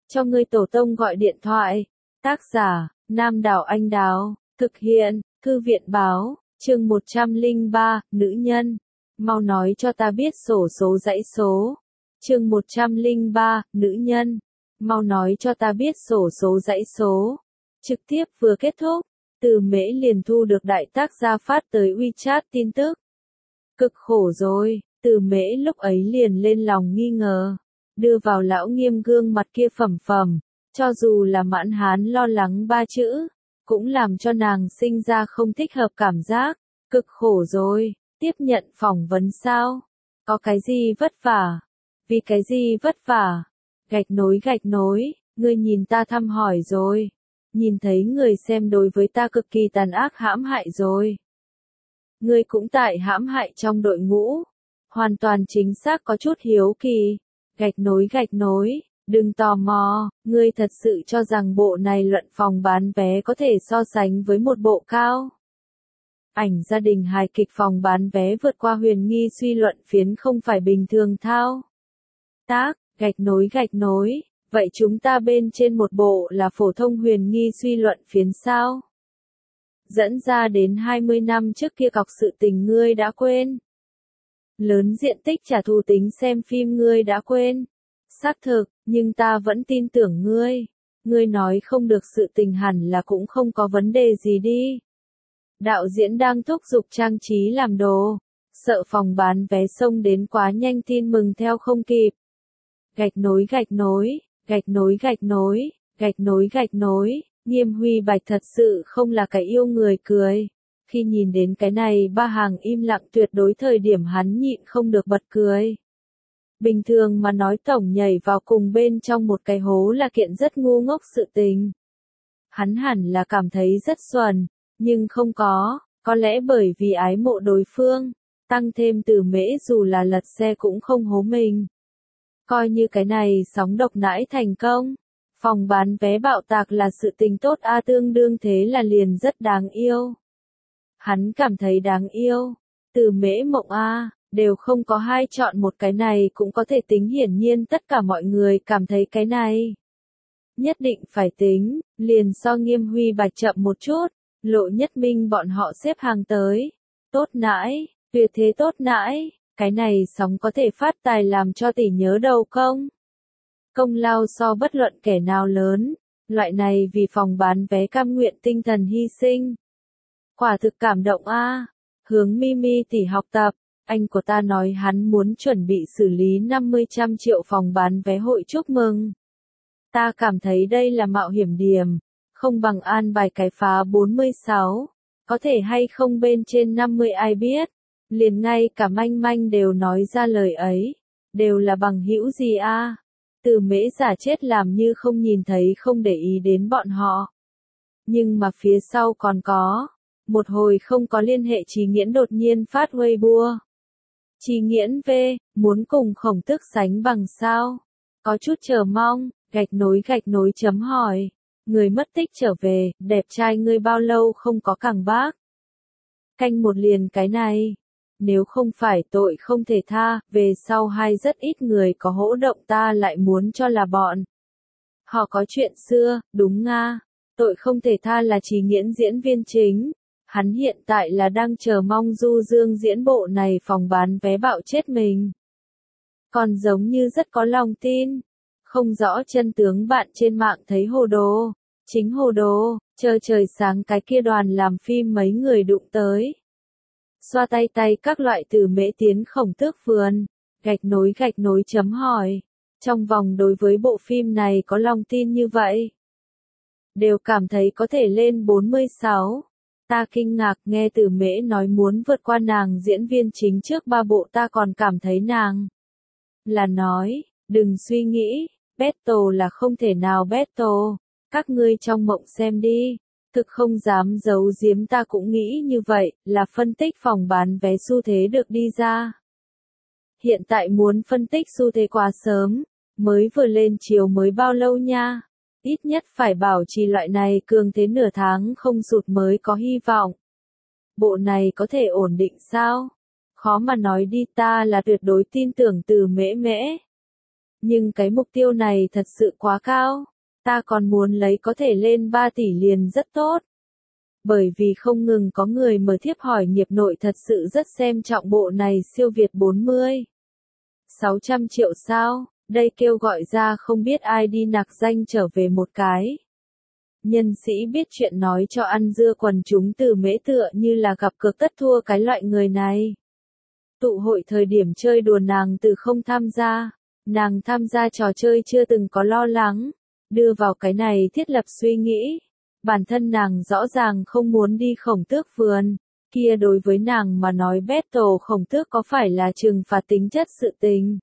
cho ngươi tổ tông gọi điện thoại. Tác giả, Nam Đảo Anh Đào, thực hiện, Thư viện báo, chương 103, nữ nhân. Mau nói cho ta biết xổ số dãy số. Chương 103, nữ nhân. Mau nói cho ta biết xổ số dãy số. Trực tiếp vừa kết thúc, Từ Mễ liền thu được đại tác gia phát tới WeChat tin tức. Cực khổ rồi, Từ Mễ lúc ấy liền lên lòng nghi ngờ. Đưa vào lão Nghiêm gương mặt kia phẩm phẩm, cho dù là Mãn Hán lo lắng ba chữ, cũng làm cho nàng sinh ra không thích hợp cảm giác. Cực khổ rồi, tiếp nhận phỏng vấn sao? Có cái gì vất vả? Vì cái gì vất vả? Gạch nối, ngươi nhìn ta thăm hỏi rồi. Nhìn thấy người xem đối với ta cực kỳ tàn ác hãm hại rồi. Ngươi cũng tại hãm hại trong đội ngũ. Hoàn toàn chính xác có chút hiếu kỳ. Gạch nối, đừng tò mò, ngươi thật sự cho rằng bộ này luận phòng bán vé có thể so sánh với một bộ cao. Ảnh gia đình hài kịch phòng bán vé vượt qua huyền nghi suy luận phiến không phải bình thường thao. Tác, gạch nối, vậy chúng ta bên trên một bộ là phổ thông huyền nghi suy luận phiến sao? Dẫn ra đến 20 năm trước kia cọc sự tình ngươi đã quên. Lớn diện tích trả thù tính xem phim ngươi đã quên. Xác thực, nhưng ta vẫn tin tưởng ngươi. Ngươi nói không được sự tình hẳn là cũng không có vấn đề gì đi. Đạo diễn đang thúc giục trang trí làm đồ. Sợ phòng bán vé xông đến quá nhanh tin mừng theo không kịp. Gạch nối, Nghiêm Huy Bạch thật sự không là cái yêu người cười. Khi nhìn đến cái này ba hàng im lặng tuyệt đối thời điểm hắn nhịn không được bật cười. Bình thường mà nói tổng nhảy vào cùng bên trong một cái hố là kiện rất ngu ngốc sự tình. Hắn hẳn là cảm thấy rất xuẩn, nhưng không có lẽ bởi vì ái mộ đối phương, tăng thêm Từ Mễ dù là lật xe cũng không hố mình. Coi như cái này sóng độc nãi thành công, phòng bán vé bạo tạc là sự tình tốt tương đương thế là liền rất đáng yêu. Hắn cảm thấy đáng yêu, Từ Mễ mộng đều không có hai chọn một, cái này cũng có thể tính, hiển nhiên tất cả mọi người cảm thấy cái này nhất định phải tính, liền so Nghiêm Huy Bạch chậm một chút, Lộ Nhất Minh bọn họ xếp hàng tới. Tốt nãi, tuyệt thế tốt nãi, cái này sóng có thể phát tài làm cho tỷ nhớ đầu không? Công lao so bất luận kẻ nào lớn, loại này vì phòng bán vé cam nguyện tinh thần hy sinh. Quả thực cảm động Hướng Mimi tỷ học tập, anh của ta nói hắn muốn chuẩn bị xử lý 50 triệu phòng bán vé hội chúc mừng. Ta cảm thấy đây là mạo hiểm điểm, không bằng an bài cái phá 46, có thể hay không bên trên 50 ai biết, liền ngay cả Manh Manh đều nói ra lời ấy, đều là bằng hữu gì Từ Mễ giả chết làm như không nhìn thấy không để ý đến bọn họ. Nhưng mà phía sau còn có, một hồi không có liên hệ Chí Nghiễn đột nhiên phát Weibo. Chí Nghiễn muốn cùng Khổng Tước sánh bằng sao? Có chút chờ mong, gạch nối chấm hỏi. Người mất tích trở về, đẹp trai ngươi bao lâu không có cẳng bác? Canh một liền cái này. Nếu không phải tội không thể tha, về sau hay rất ít người có hỗ động ta lại muốn cho là bọn. Họ có chuyện xưa, đúng Tội không thể tha là Chí Nghiễn diễn viên chính. Hắn hiện tại là đang chờ mong Du Dương diễn bộ này phòng bán vé bạo chết mình. Còn giống như rất có lòng tin. Không rõ chân tướng bạn trên mạng thấy hồ đồ. Chính hồ đồ, chờ trời sáng cái kia đoàn làm phim mấy người đụng tới. Xoa tay các loại Từ Mễ tiến Khổng Tước vườn. Gạch nối chấm hỏi. Trong vòng đối với bộ phim này có lòng tin như vậy. Đều cảm thấy có thể lên 46. Ta kinh ngạc nghe Từ Mễ nói muốn vượt qua nàng diễn viên chính trước 3 bộ, ta còn cảm thấy nàng là nói, đừng suy nghĩ, battle là không thể nào battle, các ngươi trong mộng xem đi, thực không dám giấu giếm ta cũng nghĩ như vậy, là phân tích phòng bán vé xu thế được đi ra. Hiện tại muốn phân tích xu thế quá sớm, mới vừa lên chiếu mới bao lâu nha. Ít nhất phải bảo trì loại này cường thế nửa tháng không sụt mới có hy vọng. Bộ này có thể ổn định sao? Khó mà nói đi, ta là tuyệt đối tin tưởng Từ Mễ. Nhưng cái mục tiêu này thật sự quá cao. Ta còn muốn lấy có thể lên 3 tỷ liền rất tốt. Bởi vì không ngừng có người mở thiếp hỏi nghiệp nội thật sự rất xem trọng bộ này siêu việt 40. 600 triệu sao, đây kêu gọi ra không biết ai đi nạc danh trở về một cái. Nhân sĩ biết chuyện nói cho ăn dưa quần chúng từ mễ tựa như là gặp cược tất thua cái loại người này. Tụ hội thời điểm chơi đùa nàng từ không tham gia, nàng tham gia trò chơi chưa từng có lo lắng, đưa vào cái này thiết lập suy nghĩ. Bản thân nàng rõ ràng không muốn đi Khổng Tước vườn, kia đối với nàng mà nói battle Khổng Tước có phải là trừng phạt tính chất sự tình.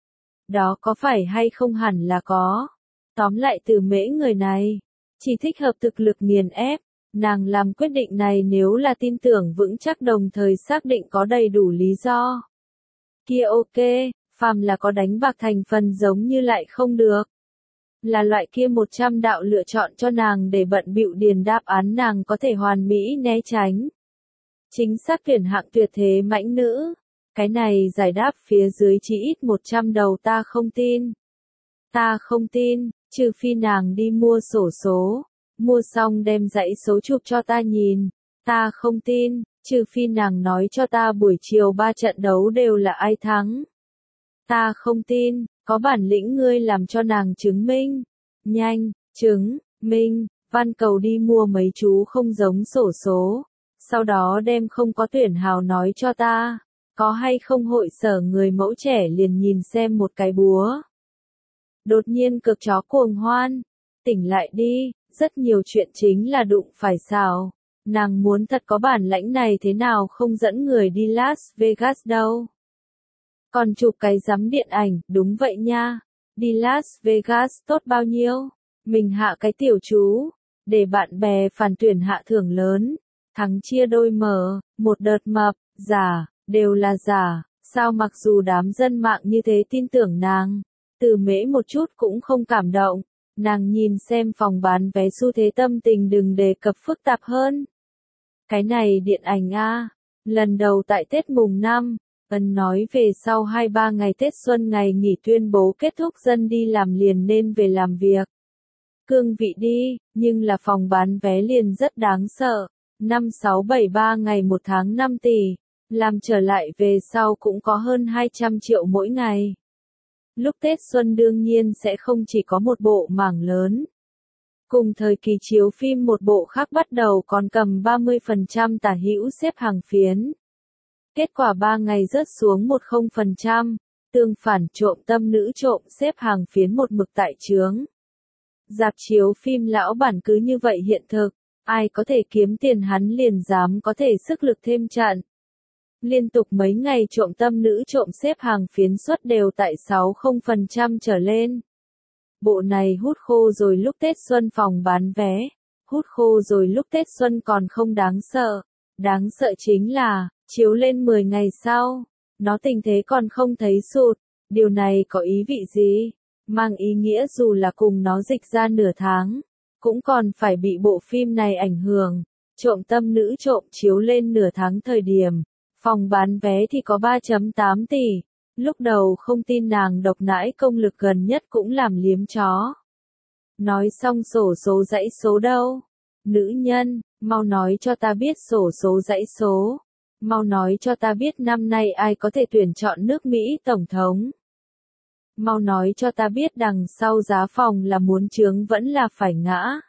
Đó có phải hay không hẳn là có. Tóm lại từ mễ người này, chỉ thích hợp thực lực nghiền ép, nàng làm quyết định này nếu là tin tưởng vững chắc đồng thời xác định có đầy đủ lý do. Kia ok, phàm là có đánh bạc thành phần giống như lại không được. Là loại kia 100 đạo lựa chọn cho nàng để bận bịu điền đáp án nàng có thể hoàn mỹ né tránh. Chính xác tuyển hạng tuyệt thế mãnh nữ. Cái này giải đáp phía dưới chỉ ít 100 đầu ta không tin. Ta không tin, trừ phi nàng đi mua sổ số. Mua xong đem dãy số chụp cho ta nhìn. Ta không tin, trừ phi nàng nói cho ta buổi chiều 3 trận đấu đều là ai thắng. Ta không tin, có bản lĩnh ngươi làm cho nàng chứng minh. Nhanh, chứng, minh, van cầu đi mua mấy chú không giống sổ số. Sau đó đem không có tuyển hào nói cho ta. Có hay không hội sở người mẫu trẻ liền nhìn xem một cái búa. Đột nhiên cực chó cuồng hoan. Tỉnh lại đi, rất nhiều chuyện chính là đụng phải xào. Nàng muốn thật có bản lãnh này thế nào không dẫn người đi Las Vegas đâu. Còn chụp cái giám điện ảnh, đúng vậy nha. Đi Las Vegas tốt bao nhiêu? Mình hạ cái tiểu chú, để bạn bè phản tuyển hạ thưởng lớn. Thắng chia đôi mở, một đợt mập, giả, đều là giả. Sao mặc dù đám dân mạng như thế tin tưởng nàng, từ mễ một chút cũng không cảm động. Nàng nhìn xem phòng bán vé xu thế tâm tình đừng đề cập phức tạp hơn. Cái này điện ảnh a, lần đầu tại Tết mùng 5, Ân nói về sau 2-3 ngày Tết Xuân ngày nghỉ tuyên bố kết thúc dân đi làm liền nên về làm việc. Cương vị đi, nhưng là phòng bán vé liền rất đáng sợ. 5-6-7-3 ngày 1 tháng 5 tỷ. Làm trở lại về sau cũng có hơn 200 triệu mỗi ngày. Lúc Tết Xuân đương nhiên sẽ không chỉ có một bộ mảng lớn. Cùng thời kỳ chiếu phim một bộ khác bắt đầu còn cầm 30% tả hữu xếp hàng phiến. Kết quả 3 ngày rớt xuống 10%, tương phản trộm tâm nữ trộm xếp hàng phiến một mực tại chướng. Rạp chiếu phim lão bản cứ như vậy hiện thực, ai có thể kiếm tiền hắn liền dám có thể sức lực thêm trận. Liên tục mấy ngày trộm tâm nữ trộm xếp hàng phiến suất đều tại 60% trở lên. Bộ này hút khô rồi lúc Tết Xuân phòng bán vé, hút khô rồi lúc Tết Xuân còn không đáng sợ. Đáng sợ chính là, chiếu lên 10 ngày sau, nó tình thế còn không thấy sụt. Điều này có ý vị gì? Mang ý nghĩa dù là cùng nó dịch ra nửa tháng, cũng còn phải bị bộ phim này ảnh hưởng. Trộm tâm nữ trộm chiếu lên nửa tháng thời điểm, phòng bán vé thì có 3,8 tỷ. Lúc đầu không tin nàng độc nãi công lực gần nhất cũng làm liếm chó. Nói xong sổ số dãy số đâu? Nữ nhân, mau nói cho ta biết sổ số dãy số. Mau nói cho ta biết năm nay ai có thể tuyển chọn nước Mỹ Tổng thống. Mau nói cho ta biết đằng sau giá phòng là muốn chướng vẫn là phải ngã.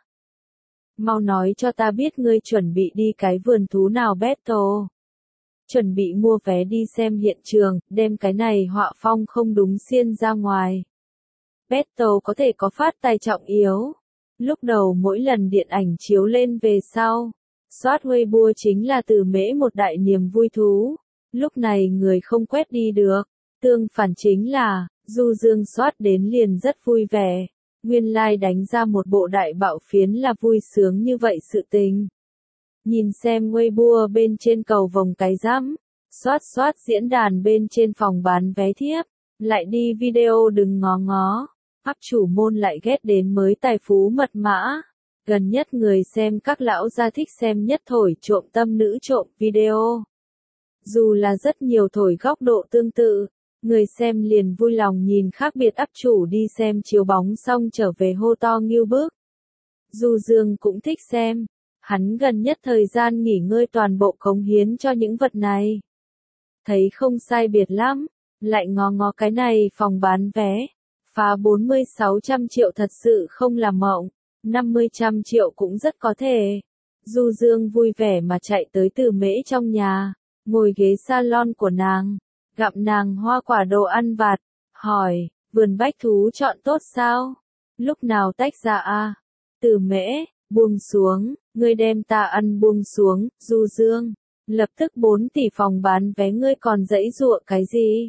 Mau nói cho ta biết ngươi chuẩn bị đi cái vườn thú nào battle. Chuẩn bị mua vé đi xem hiện trường, đem cái này họa phong không đúng xiên ra ngoài. Battle có thể có phát tài trọng yếu. Lúc đầu mỗi lần điện ảnh chiếu lên về sau, soát Weibo chính là từ mễ một đại niềm vui thú. Lúc này người không quét đi được. Tương phản chính là, Du Dương soát đến liền rất vui vẻ. Nguyên lai đánh ra một bộ đại bạo phiến là vui sướng như vậy sự tình. Nhìn xem Weibo bên trên cầu vòng cái rắm, soát diễn đàn bên trên phòng bán vé thiếp, lại đi video đừng ngó ngó. Áp chủ môn lại ghét đến mới tài phú mật mã. Gần nhất người xem các lão gia thích xem nhất thổi trộm tâm nữ trộm video. Dù là rất nhiều thổi góc độ tương tự, Người xem liền vui lòng nhìn khác biệt áp chủ đi xem chiếu bóng xong trở về hô to nghiêu bức. Du Dương cũng thích xem. Hắn gần nhất thời gian nghỉ ngơi toàn bộ cống hiến cho những vật này. Thấy không sai biệt lắm, lại ngó ngó cái này phòng bán vé. Phá 40-600 triệu thật sự không là mộng, 50-100 triệu cũng rất có thể. Du Dương vui vẻ mà chạy tới Từ Mễ trong nhà, ngồi ghế salon của nàng, gặm nàng hoa quả đồ ăn vặt, hỏi, vườn bách thú chọn tốt sao? Lúc nào tách ra a? Từ Mễ, buông xuống, ngươi đem ta ăn buông xuống, Du Dương. Lập tức 4 tỷ phòng bán vé ngươi còn giãy giụa cái gì?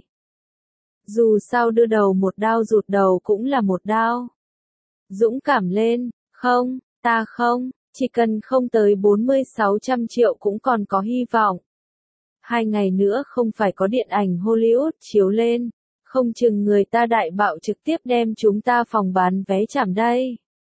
Dù sao đưa đầu một đao rụt đầu cũng là một đao. Dũng cảm lên, không, ta không, chỉ cần không tới 40-600 triệu cũng còn có hy vọng. 2 ngày nữa không phải có điện ảnh Hollywood chiếu lên, không chừng người ta đại bạo trực tiếp đem chúng ta phòng bán vé chảm đây.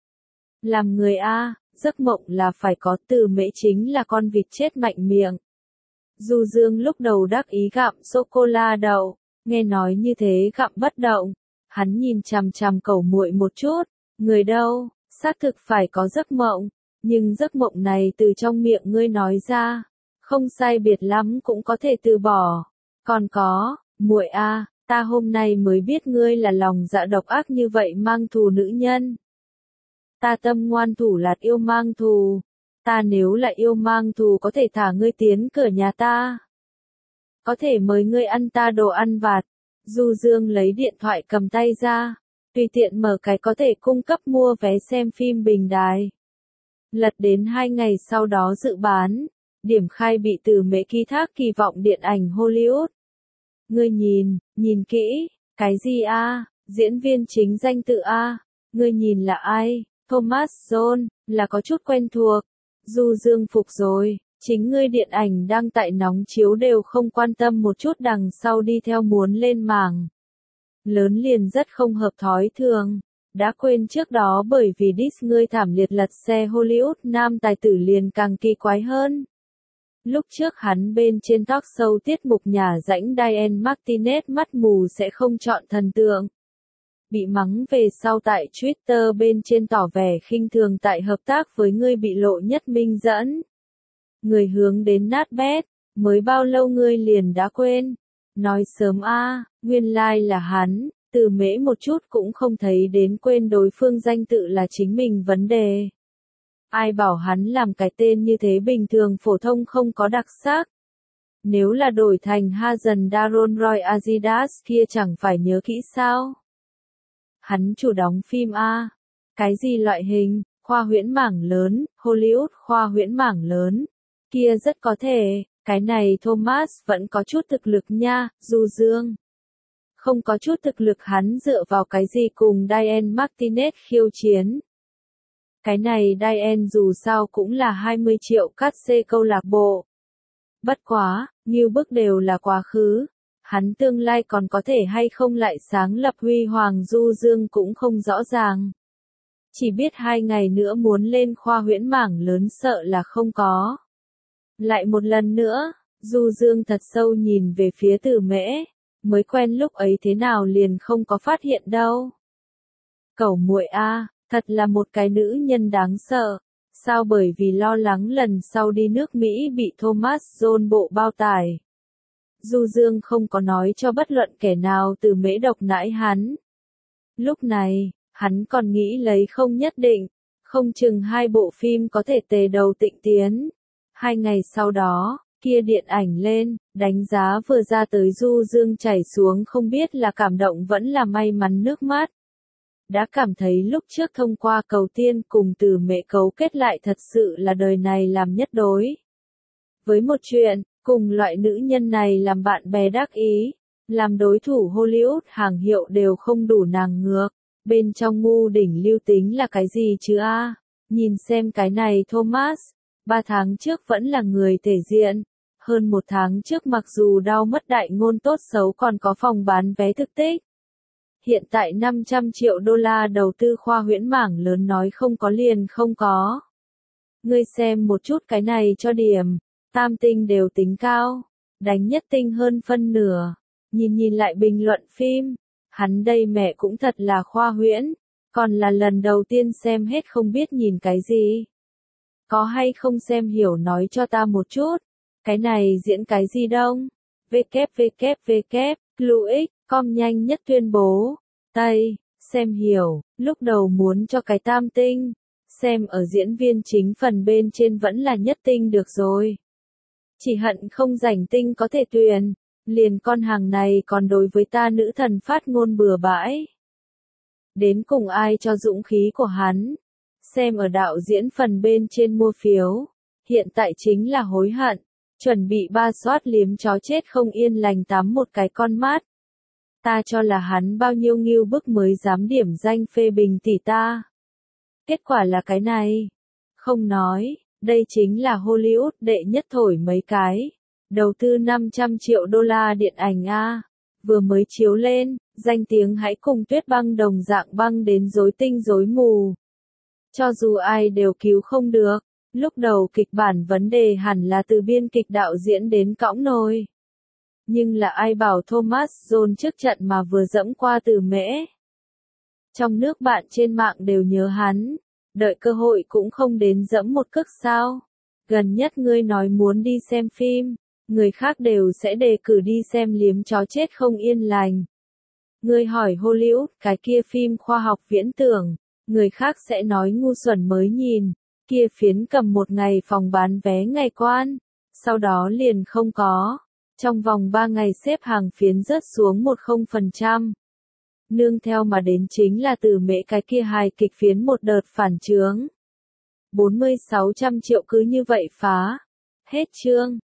Làm người A, giấc mộng là phải có. Từ Mễ chính là con vịt chết mạnh miệng. Du Dương lúc đầu đắc ý gặm sô-cô-la đậu, nghe nói như thế gặm bất động. Hắn nhìn chằm chằm Cẩu Muội một chút, người đâu, xác thực phải có giấc mộng, nhưng giấc mộng này từ trong miệng ngươi nói ra, không sai biệt lắm cũng có thể từ bỏ. Còn có, muội a, ta hôm nay mới biết ngươi là lòng dạ độc ác như vậy mang thù nữ nhân. Ta tâm ngoan thủ lạt yêu mang thù. Ta nếu là yêu mang thù có thể thả ngươi tiến cửa nhà ta. Có thể mời ngươi ăn ta đồ ăn vặt. Du Dương lấy điện thoại cầm tay ra, tùy tiện mở cái có thể cung cấp mua vé xem phim bình đài. Lật đến 2 ngày sau đó dự bán, điểm khai bị Từ Mễ ký thác kỳ vọng điện ảnh Hollywood. Ngươi nhìn kỹ, cái gì a? Diễn viên chính danh tự a? Ngươi nhìn là ai? Thomas John, là có chút quen thuộc. Du Dương phục rồi, chính ngươi điện ảnh đang tại nóng chiếu đều không quan tâm một chút đằng sau đi theo muốn lên mảng lớn liền rất không hợp thói thường. Đã quên trước đó bởi vì diss ngươi thảm liệt lật xe Hollywood nam tài tử liền càng kỳ quái hơn. Lúc trước hắn bên trên talk show tiết mục nhà rãnh Diane Martinez mắt mù sẽ không chọn thần tượng. Bị mắng về sau tại Twitter bên trên tỏ vẻ khinh thường tại hợp tác với ngươi bị lộ nhất minh dẫn. Người hướng đến nát bét, mới bao lâu ngươi liền đã quên. Nói sớm a, nguyên lai là hắn. Từ Mễ một chút cũng không thấy đến quên đối phương danh tự là chính mình vấn đề. Ai bảo hắn làm cái tên như thế bình thường phổ thông không có đặc sắc. Nếu là đổi thành Hazen Daron Roy Azidas kia chẳng phải nhớ kỹ sao. Hắn chủ đóng phim A. Cái gì loại hình, khoa huyễn mảng lớn, Hollywood khoa huyễn mảng lớn. Kia rất có thể, cái này Thomas vẫn có chút thực lực nha, Du Dương. Không có chút thực lực hắn dựa vào cái gì cùng Diane Martinez khiêu chiến. Cái này Diane dù sao cũng là 20 triệu cát xê câu lạc bộ. Bất quá, như bức đều là quá khứ. Hắn tương lai còn có thể hay không lại sáng lập huy hoàng Du Dương cũng không rõ ràng. Chỉ biết 2 ngày nữa muốn lên khoa huyễn mảng lớn sợ là không có. Lại một lần nữa, Du Dương thật sâu nhìn về phía Từ Mễ. Mới quen lúc ấy thế nào liền không có phát hiện đâu. Cẩu muội a, thật là một cái nữ nhân đáng sợ. Sao bởi vì lo lắng lần sau đi nước Mỹ bị Thomas John bộ bao tải. Du Dương không có nói cho bất luận kẻ nào Từ Mễ độc nãi hắn. Lúc này, hắn còn nghĩ lấy không nhất định, không chừng 2 bộ phim có thể tề đầu tịnh tiến. 2 ngày sau đó, kia điện ảnh lên, đánh giá vừa ra tới Du Dương chảy xuống không biết là cảm động vẫn là may mắn nước mắt. Đã cảm thấy lúc trước thông qua Cầu Tiên cùng Từ Mễ cấu kết lại thật sự là đời này làm nhất đối. Với một chuyện, cùng loại nữ nhân này làm bạn bè đắc ý, làm đối thủ Hollywood hàng hiệu đều không đủ nàng ngược. Bên trong ngu đỉnh lưu tính là cái gì chứ a? Nhìn xem cái này Thomas, 3 tháng trước vẫn là người thể diện. Hơn 1 tháng trước mặc dù đau mất đại ngôn tốt xấu còn có phòng bán vé thực tích. Hiện tại 500 triệu đô la đầu tư khoa huyễn mảng lớn nói không có liền không có. Ngươi xem một chút cái này cho điểm, tam tinh đều tính cao, đánh nhất tinh hơn phân nửa. Nhìn nhìn lại bình luận phim, hắn đây mẹ cũng thật là khoa huyễn, còn là lần đầu tiên xem hết không biết nhìn cái gì. Có hay không xem hiểu nói cho ta một chút, cái này diễn cái gì đông? www, Luix.com nhanh nhất tuyên bố, Tây, xem hiểu, lúc đầu muốn cho cái tam tinh, xem ở diễn viên chính phần bên trên vẫn là nhất tinh được rồi. Chỉ hận không rảnh tinh có thể tuyển, liền con hàng này còn đối với ta nữ thần phát ngôn bừa bãi. Đến cùng ai cho dũng khí của hắn, xem ở đạo diễn phần bên trên mua phiếu, hiện tại chính là hối hận, chuẩn bị ba soát liếm chó chết không yên lành tắm một cái con mát. Ta cho là hắn bao nhiêu nghiêu bức mới dám điểm danh phê bình tỷ ta. Kết quả là cái này. Không nói, đây chính là Hollywood đệ nhất thổi mấy cái. Đầu tư 500 triệu đô la điện ảnh A. Vừa mới chiếu lên, danh tiếng hãy cùng Tuyết Băng đồng dạng băng đến rối tinh rối mù. Cho dù ai đều cứu không được, lúc đầu kịch bản vấn đề hẳn là từ biên kịch đạo diễn đến cõng nồi. Nhưng là ai bảo Thomas John trước trận mà vừa dẫm qua từ mễ. Trong nước bạn trên mạng đều nhớ hắn, đợi cơ hội cũng không đến dẫm một cước sao. Gần nhất ngươi nói muốn đi xem phim, người khác đều sẽ đề cử đi xem liếm chó chết không yên lành. Ngươi hỏi Hollywood cái kia phim khoa học viễn tưởng, người khác sẽ nói ngu xuẩn mới nhìn, kia phiến cầm một ngày phòng bán vé ngày quan, sau đó liền không có. Trong vòng 3 ngày xếp hàng phiến rớt xuống 10%. Nương theo mà đến chính là từ mễ cái kia hài kịch phiến một đợt phản chướng. 4600 triệu cứ như vậy phá. Hết chương.